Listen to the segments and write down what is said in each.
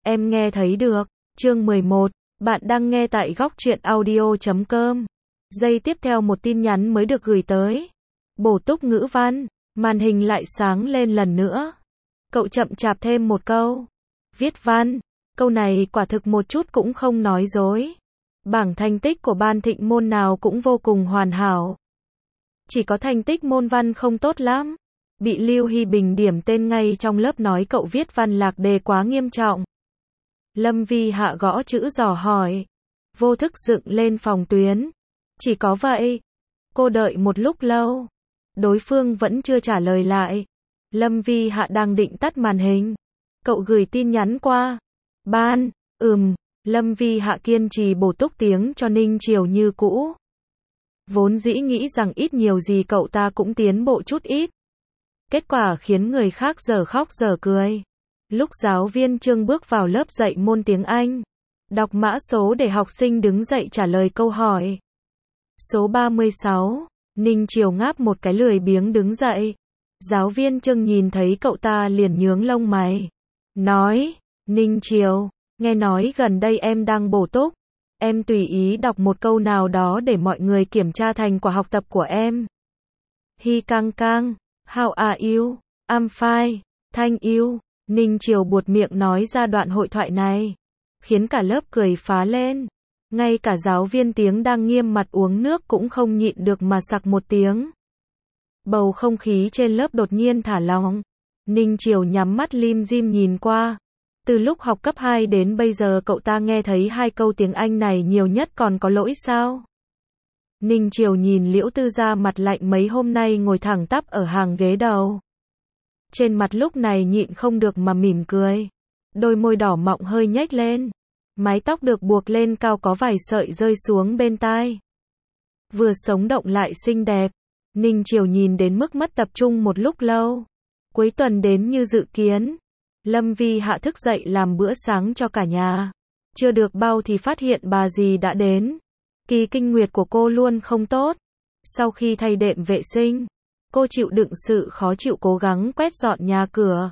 em nghe thấy được. Chương 11, bạn đang nghe tại góc truyện audio.com. Giây tiếp theo một tin nhắn mới được gửi tới. Bổ túc ngữ văn, màn hình lại sáng lên lần nữa. Cậu chậm chạp thêm một câu. Viết văn, câu này quả thực một chút cũng không nói dối. Bảng thành tích của Ban Thịnh môn nào cũng vô cùng hoàn hảo. Chỉ có thành tích môn văn không tốt lắm. Bị Lưu Hy Bình điểm tên ngay trong lớp nói cậu viết văn lạc đề quá nghiêm trọng. Lâm Vi Hạ gõ chữ dò hỏi. Vô thức dựng lên phòng tuyến. Chỉ có vậy. Cô đợi một lúc lâu. Đối phương vẫn chưa trả lời lại. Lâm Vi Hạ đang định tắt màn hình. Cậu gửi tin nhắn qua. Ban, Lâm Vi Hạ kiên trì bổ túc tiếng cho Ninh Chiều như cũ. Vốn dĩ nghĩ rằng ít nhiều gì cậu ta cũng tiến bộ chút ít. Kết quả khiến người khác giờ khóc giờ cười. Lúc giáo viên Trương bước vào lớp dạy môn tiếng Anh, đọc mã số để học sinh đứng dậy trả lời câu hỏi. Số 36, Ninh Chiều ngáp một cái lười biếng đứng dậy. Giáo viên Trương nhìn thấy cậu ta liền nhướng lông mày. Nói, Ninh Chiều, nghe nói gần đây em đang bổ túc. Em tùy ý đọc một câu nào đó để mọi người kiểm tra thành quả học tập của em. Hi Cang Cang, how are you? I'm fine, thank you. Ninh Chiều buột miệng nói ra đoạn hội thoại này, khiến cả lớp cười phá lên. Ngay cả giáo viên tiếng đang nghiêm mặt uống nước cũng không nhịn được mà sặc một tiếng. Bầu không khí trên lớp đột nhiên thả lỏng. Ninh Chiều nhắm mắt lim dim nhìn qua. Từ lúc học cấp 2 đến bây giờ cậu ta nghe thấy 2 câu tiếng Anh này nhiều nhất còn có lỗi sao? Ninh Chiều nhìn Liễu Tư Gia mặt lạnh mấy hôm nay ngồi thẳng tắp ở hàng ghế đầu. Trên mặt lúc này nhịn không được mà mỉm cười. Đôi môi đỏ mọng hơi nhếch lên. Mái tóc được buộc lên cao có vài sợi rơi xuống bên tai. Vừa sống động lại xinh đẹp. Ninh Chiều nhìn đến mức mất tập trung một lúc lâu. Cuối tuần đến như dự kiến. Lâm Vi Hạ thức dậy làm bữa sáng cho cả nhà. Chưa được bao thì phát hiện bà dì đã đến. Kỳ kinh nguyệt của cô luôn không tốt. Sau khi thay đệm vệ sinh, cô chịu đựng sự khó chịu cố gắng quét dọn nhà cửa.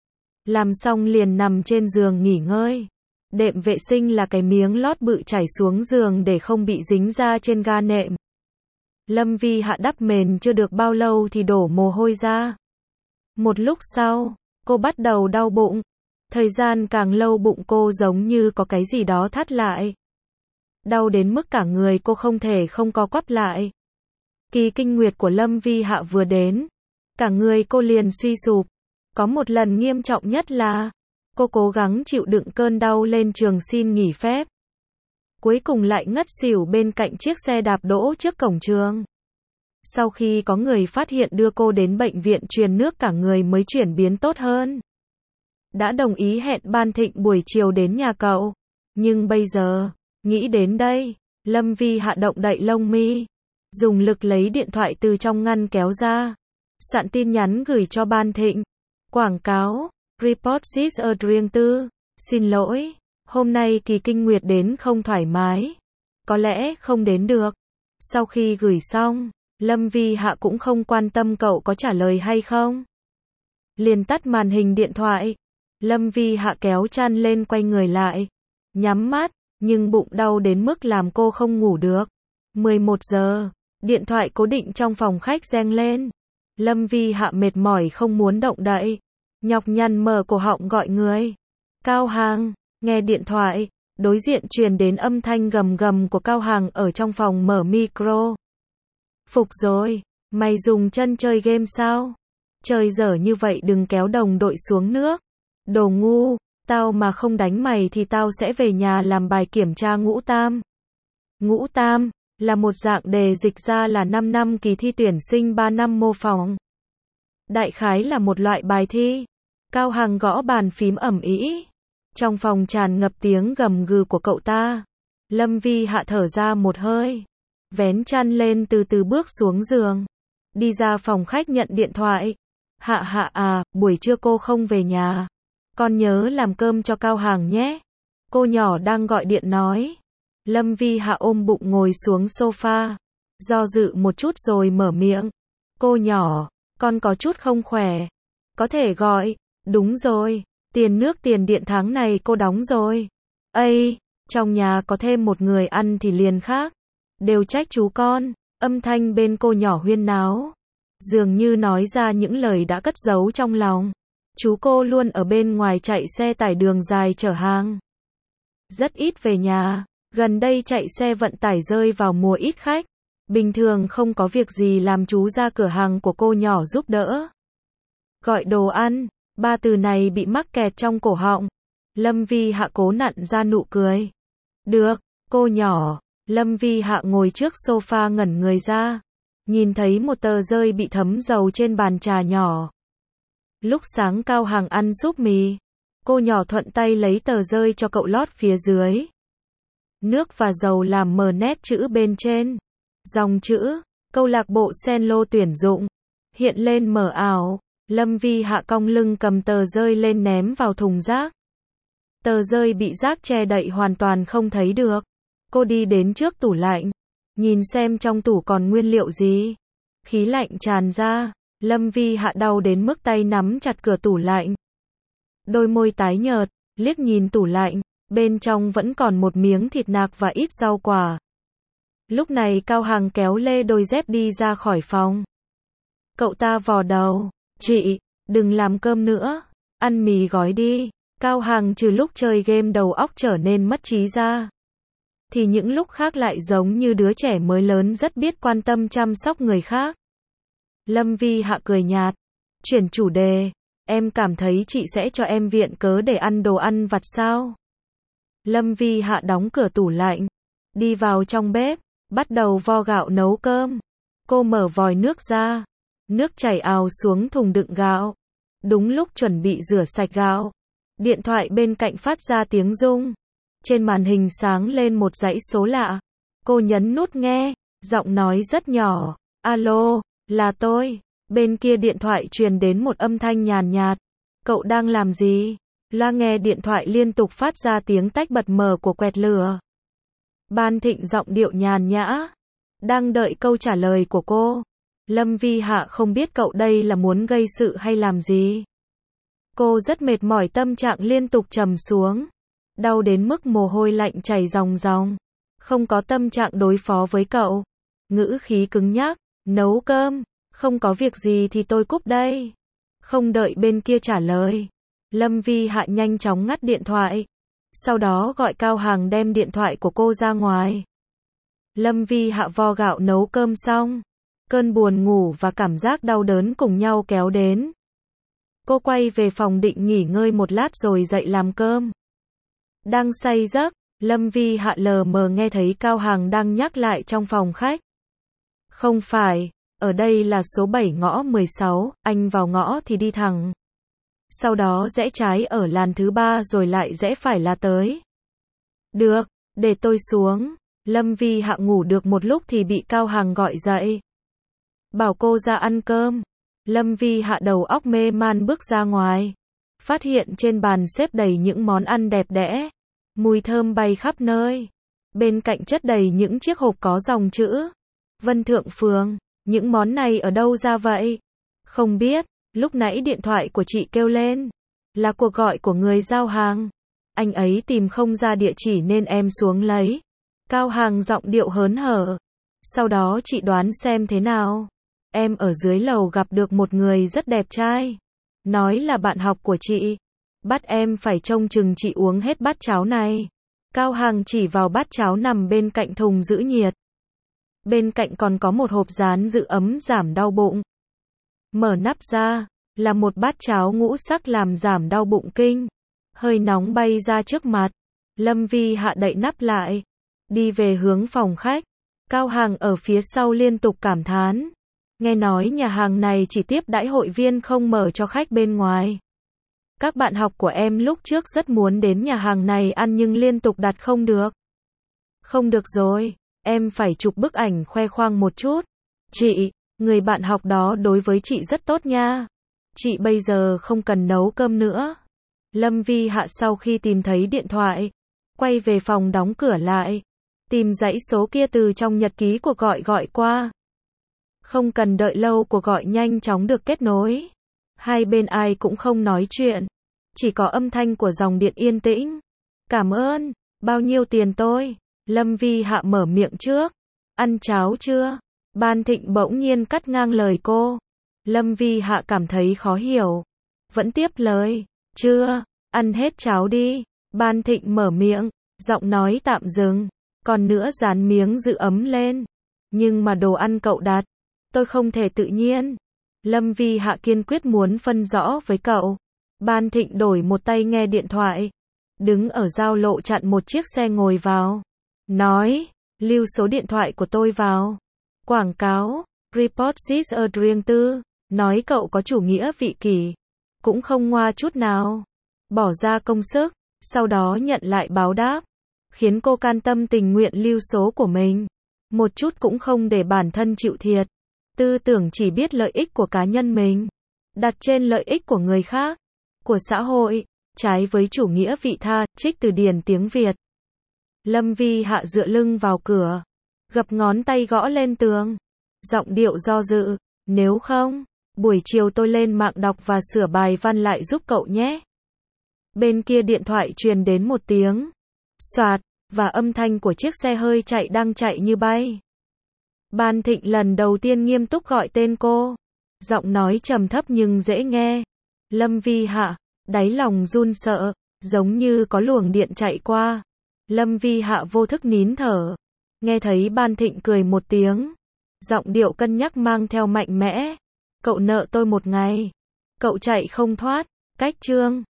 Làm xong liền nằm trên giường nghỉ ngơi. Đệm vệ sinh là cái miếng lót bự trải xuống giường để không bị dính ra trên ga nệm. Lâm Vi Hạ đắp mền chưa được bao lâu thì đổ mồ hôi ra. Một lúc sau, cô bắt đầu đau bụng. Thời gian càng lâu bụng cô giống như có cái gì đó thắt lại. Đau đến mức cả người cô không thể không co quắp lại. Kỳ kinh nguyệt của Lâm Vi Hạ vừa đến, cả người cô liền suy sụp. Có một lần nghiêm trọng nhất là, cô cố gắng chịu đựng cơn đau lên trường xin nghỉ phép. Cuối cùng lại ngất xỉu bên cạnh chiếc xe đạp đỗ trước cổng trường. Sau khi có người phát hiện đưa cô đến bệnh viện truyền nước cả người mới chuyển biến tốt hơn. Đã đồng ý hẹn Ban Thịnh buổi chiều đến nhà cậu. Nhưng bây giờ, nghĩ đến đây, Lâm Vi Hạ động đậy lông mi. Dùng lực lấy điện thoại từ trong ngăn kéo ra. Soạn tin nhắn gửi cho Ban Thịnh. Quảng cáo, report is a riêng tư. Xin lỗi, hôm nay kỳ kinh nguyệt đến không thoải mái. Có lẽ không đến được. Sau khi gửi xong, Lâm Vi Hạ cũng không quan tâm cậu có trả lời hay không. Liền tắt màn hình điện thoại. Lâm Vi Hạ kéo chăn lên quay người lại. Nhắm mắt, nhưng bụng đau đến mức làm cô không ngủ được. 11 giờ, điện thoại cố định trong phòng khách reng lên. Lâm Vi Hạ mệt mỏi không muốn động đậy. Nhọc nhằn mở cổ họng gọi người. Cao Hàng, nghe điện thoại, đối diện truyền đến âm thanh gầm gầm của Cao Hàng ở trong phòng mở micro. Phục rồi, mày dùng chân chơi game sao? Chơi dở như vậy đừng kéo đồng đội xuống nước. Đồ ngu, tao mà không đánh mày thì tao sẽ về nhà làm bài kiểm tra ngũ tam. Ngũ tam là một dạng đề dịch ra là 5 năm kỳ thi tuyển sinh 3 năm mô phỏng. Đại khái là một loại bài thi. Cao Hằng gõ bàn phím ầm ĩ. Trong phòng tràn ngập tiếng gầm gừ của cậu ta. Lâm Vi Hạ thở ra một hơi. Vén chăn lên từ từ bước xuống giường. Đi ra phòng khách nhận điện thoại. Hạ à, buổi trưa cô không về nhà. Con nhớ làm cơm cho Cao Hằng nhé. Cô nhỏ đang gọi điện nói. Lâm Vi Hạ ôm bụng ngồi xuống sofa. Do dự một chút rồi mở miệng. Cô nhỏ, con có chút không khỏe. Có thể gọi. Đúng rồi. Tiền nước tiền điện tháng này cô đóng rồi. Ây, trong nhà có thêm một người ăn thì liền khác. Đều trách chú con. Âm thanh bên cô nhỏ huyên náo. Dường như nói ra những lời đã cất giấu trong lòng. Chú cô luôn ở bên ngoài chạy xe tải đường dài chở hàng. Rất ít về nhà. Gần đây chạy xe vận tải rơi vào mùa ít khách. Bình thường không có việc gì làm chú ra cửa hàng của cô nhỏ giúp đỡ. Gọi đồ ăn. Ba từ này bị mắc kẹt trong cổ họng. Lâm Vi Hạ cố nặn ra nụ cười. Được, cô nhỏ. Lâm Vi Hạ ngồi trước sofa ngẩn người ra. Nhìn thấy một tờ rơi bị thấm dầu trên bàn trà nhỏ. Lúc sáng Cao Hằng ăn súp mì. Cô nhỏ thuận tay lấy tờ rơi cho cậu lót phía dưới. Nước và dầu làm mờ nét chữ bên trên. Dòng chữ, câu lạc bộ Senlo tuyển dụng. Hiện lên mờ ảo. Lâm Vi Hạ cong lưng cầm tờ rơi lên ném vào thùng rác. Tờ rơi bị rác che đậy hoàn toàn không thấy được. Cô đi đến trước tủ lạnh. Nhìn xem trong tủ còn nguyên liệu gì. Khí lạnh tràn ra. Lâm Vi Hạ đau đến mức tay nắm chặt cửa tủ lạnh. Đôi môi tái nhợt, liếc nhìn tủ lạnh. Bên trong vẫn còn một miếng thịt nạc và ít rau quả. Lúc này Cao Hằng kéo lê đôi dép đi ra khỏi phòng. Cậu ta vò đầu. Chị, đừng làm cơm nữa. Ăn mì gói đi. Cao Hằng trừ lúc chơi game đầu óc trở nên mất trí ra. Thì những lúc khác lại giống như đứa trẻ mới lớn rất biết quan tâm chăm sóc người khác. Lâm Vi Hạ cười nhạt. Chuyển chủ đề. Em cảm thấy chị sẽ cho em viện cớ để ăn đồ ăn vặt sao? Lâm Vi Hạ đóng cửa tủ lạnh. Đi vào trong bếp. Bắt đầu vo gạo nấu cơm. Cô mở vòi nước ra. Nước chảy ào xuống thùng đựng gạo. Đúng lúc chuẩn bị rửa sạch gạo. Điện thoại bên cạnh phát ra tiếng rung. Trên màn hình sáng lên một dãy số lạ. Cô nhấn nút nghe. Giọng nói rất nhỏ. Alo, là tôi. Bên kia điện thoại truyền đến một âm thanh nhàn nhạt. Cậu đang làm gì? Loa nghe điện thoại liên tục phát ra tiếng tách bật mở của quẹt lửa. Ban Thịnh giọng điệu nhàn nhã. Đang đợi câu trả lời của cô. Lâm Vi Hạ không biết cậu đây là muốn gây sự hay làm gì. Cô rất mệt mỏi, tâm trạng liên tục trầm xuống. Đau đến mức mồ hôi lạnh chảy ròng ròng. Không có tâm trạng đối phó với cậu. Ngữ khí cứng nhắc. Nấu cơm. Không có việc gì thì tôi cúp đây. Không đợi bên kia trả lời. Lâm Vi Hạ nhanh chóng ngắt điện thoại. Sau đó gọi Cao Hằng đem điện thoại của cô ra ngoài. Lâm Vi Hạ vo gạo nấu cơm xong. Cơn buồn ngủ và cảm giác đau đớn cùng nhau kéo đến. Cô quay về phòng định nghỉ ngơi một lát rồi dậy làm cơm. Đang say giấc, Lâm Vi Hạ lờ mờ nghe thấy Cao Hằng đang nhắc lại trong phòng khách. Không phải, ở đây là số 7 ngõ 16, anh vào ngõ thì đi thẳng. Sau đó rẽ trái ở làn thứ 3 rồi lại rẽ phải là tới. Được, để tôi xuống. Lâm Vi Hạ ngủ được một lúc thì bị Cao Hằng gọi dậy. Bảo cô ra ăn cơm. Lâm Vi Hạ đầu óc mê man bước ra ngoài. Phát hiện trên bàn xếp đầy những món ăn đẹp đẽ. Mùi thơm bay khắp nơi. Bên cạnh chất đầy những chiếc hộp có dòng chữ Vân Thượng Phường. Những món này ở đâu ra vậy? Không biết. Lúc nãy điện thoại của chị kêu lên. Là cuộc gọi của người giao hàng. Anh ấy tìm không ra địa chỉ nên em xuống lấy. Cao Hằng giọng điệu hớn hở. Sau đó chị đoán xem thế nào. Em ở dưới lầu gặp được một người rất đẹp trai. Nói là bạn học của chị. Bắt em phải trông chừng chị uống hết bát cháo này. Cao Hằng chỉ vào bát cháo nằm bên cạnh thùng giữ nhiệt. Bên cạnh còn có một hộp dán giữ ấm giảm đau bụng. Mở nắp ra, là một bát cháo ngũ sắc làm giảm đau bụng kinh. Hơi nóng bay ra trước mặt. Lâm Vi Hạ đậy nắp lại. Đi về hướng phòng khách. Cao Hằng ở phía sau liên tục cảm thán. Nghe nói nhà hàng này chỉ tiếp đãi hội viên không mở cho khách bên ngoài. Các bạn học của em lúc trước rất muốn đến nhà hàng này ăn nhưng liên tục đặt không được. Không được rồi, em phải chụp bức ảnh khoe khoang một chút. Chị, người bạn học đó đối với chị rất tốt nha. Chị bây giờ không cần nấu cơm nữa. Lâm Vi Hạ sau khi tìm thấy điện thoại, quay về phòng đóng cửa lại. Tìm dãy số kia từ trong nhật ký cuộc gọi qua. Không cần đợi lâu, cuộc gọi nhanh chóng được kết nối. Hai bên ai cũng không nói chuyện. chỉ có âm thanh của dòng điện yên tĩnh. Cảm ơn, bao nhiêu tiền tôi? Lâm Vi Hạ mở miệng trước. Ăn cháo chưa? Ban Thịnh bỗng nhiên cắt ngang lời cô. Lâm Vi Hạ cảm thấy khó hiểu. Vẫn tiếp lời. Chưa, ăn hết cháo đi. Ban Thịnh mở miệng, giọng nói tạm dừng. Còn nữa dán miếng giữ ấm lên. Nhưng mà đồ ăn cậu đặt. Tôi không thể tự nhiên. Lâm Vi Hạ kiên quyết muốn phân rõ với cậu. Ban Thịnh đổi một tay nghe điện thoại. Đứng ở giao lộ chặn một chiếc xe ngồi vào. Nói, lưu số điện thoại của tôi vào. Quảng cáo, report this riêng tư. Nói cậu có chủ nghĩa vị kỷ. Cũng không ngoa chút nào. Bỏ ra công sức, sau đó nhận lại báo đáp. Khiến cô can tâm tình nguyện lưu số của mình. Một chút cũng không để bản thân chịu thiệt. Tư tưởng chỉ biết lợi ích của cá nhân mình. Đặt trên lợi ích của người khác. Của xã hội. Trái với chủ nghĩa vị tha, trích từ điển tiếng Việt. Lâm Vi Hạ dựa lưng vào cửa. Gập ngón tay gõ lên tường. Giọng điệu do dự. Nếu không, buổi chiều tôi lên mạng đọc và sửa bài văn lại giúp cậu nhé. Bên kia điện thoại truyền đến một tiếng. Soạt, và âm thanh của chiếc xe hơi chạy đang chạy như bay. Ban Thịnh lần đầu tiên nghiêm túc gọi tên cô. Giọng nói trầm thấp nhưng dễ nghe. Lâm Vi Hạ, đáy lòng run sợ, giống như có luồng điện chạy qua. Lâm Vi Hạ vô thức nín thở. Nghe thấy Ban Thịnh cười một tiếng. Giọng điệu cân nhắc mang theo mạnh mẽ. Cậu nợ tôi một ngày. Cậu chạy không thoát. Cách chương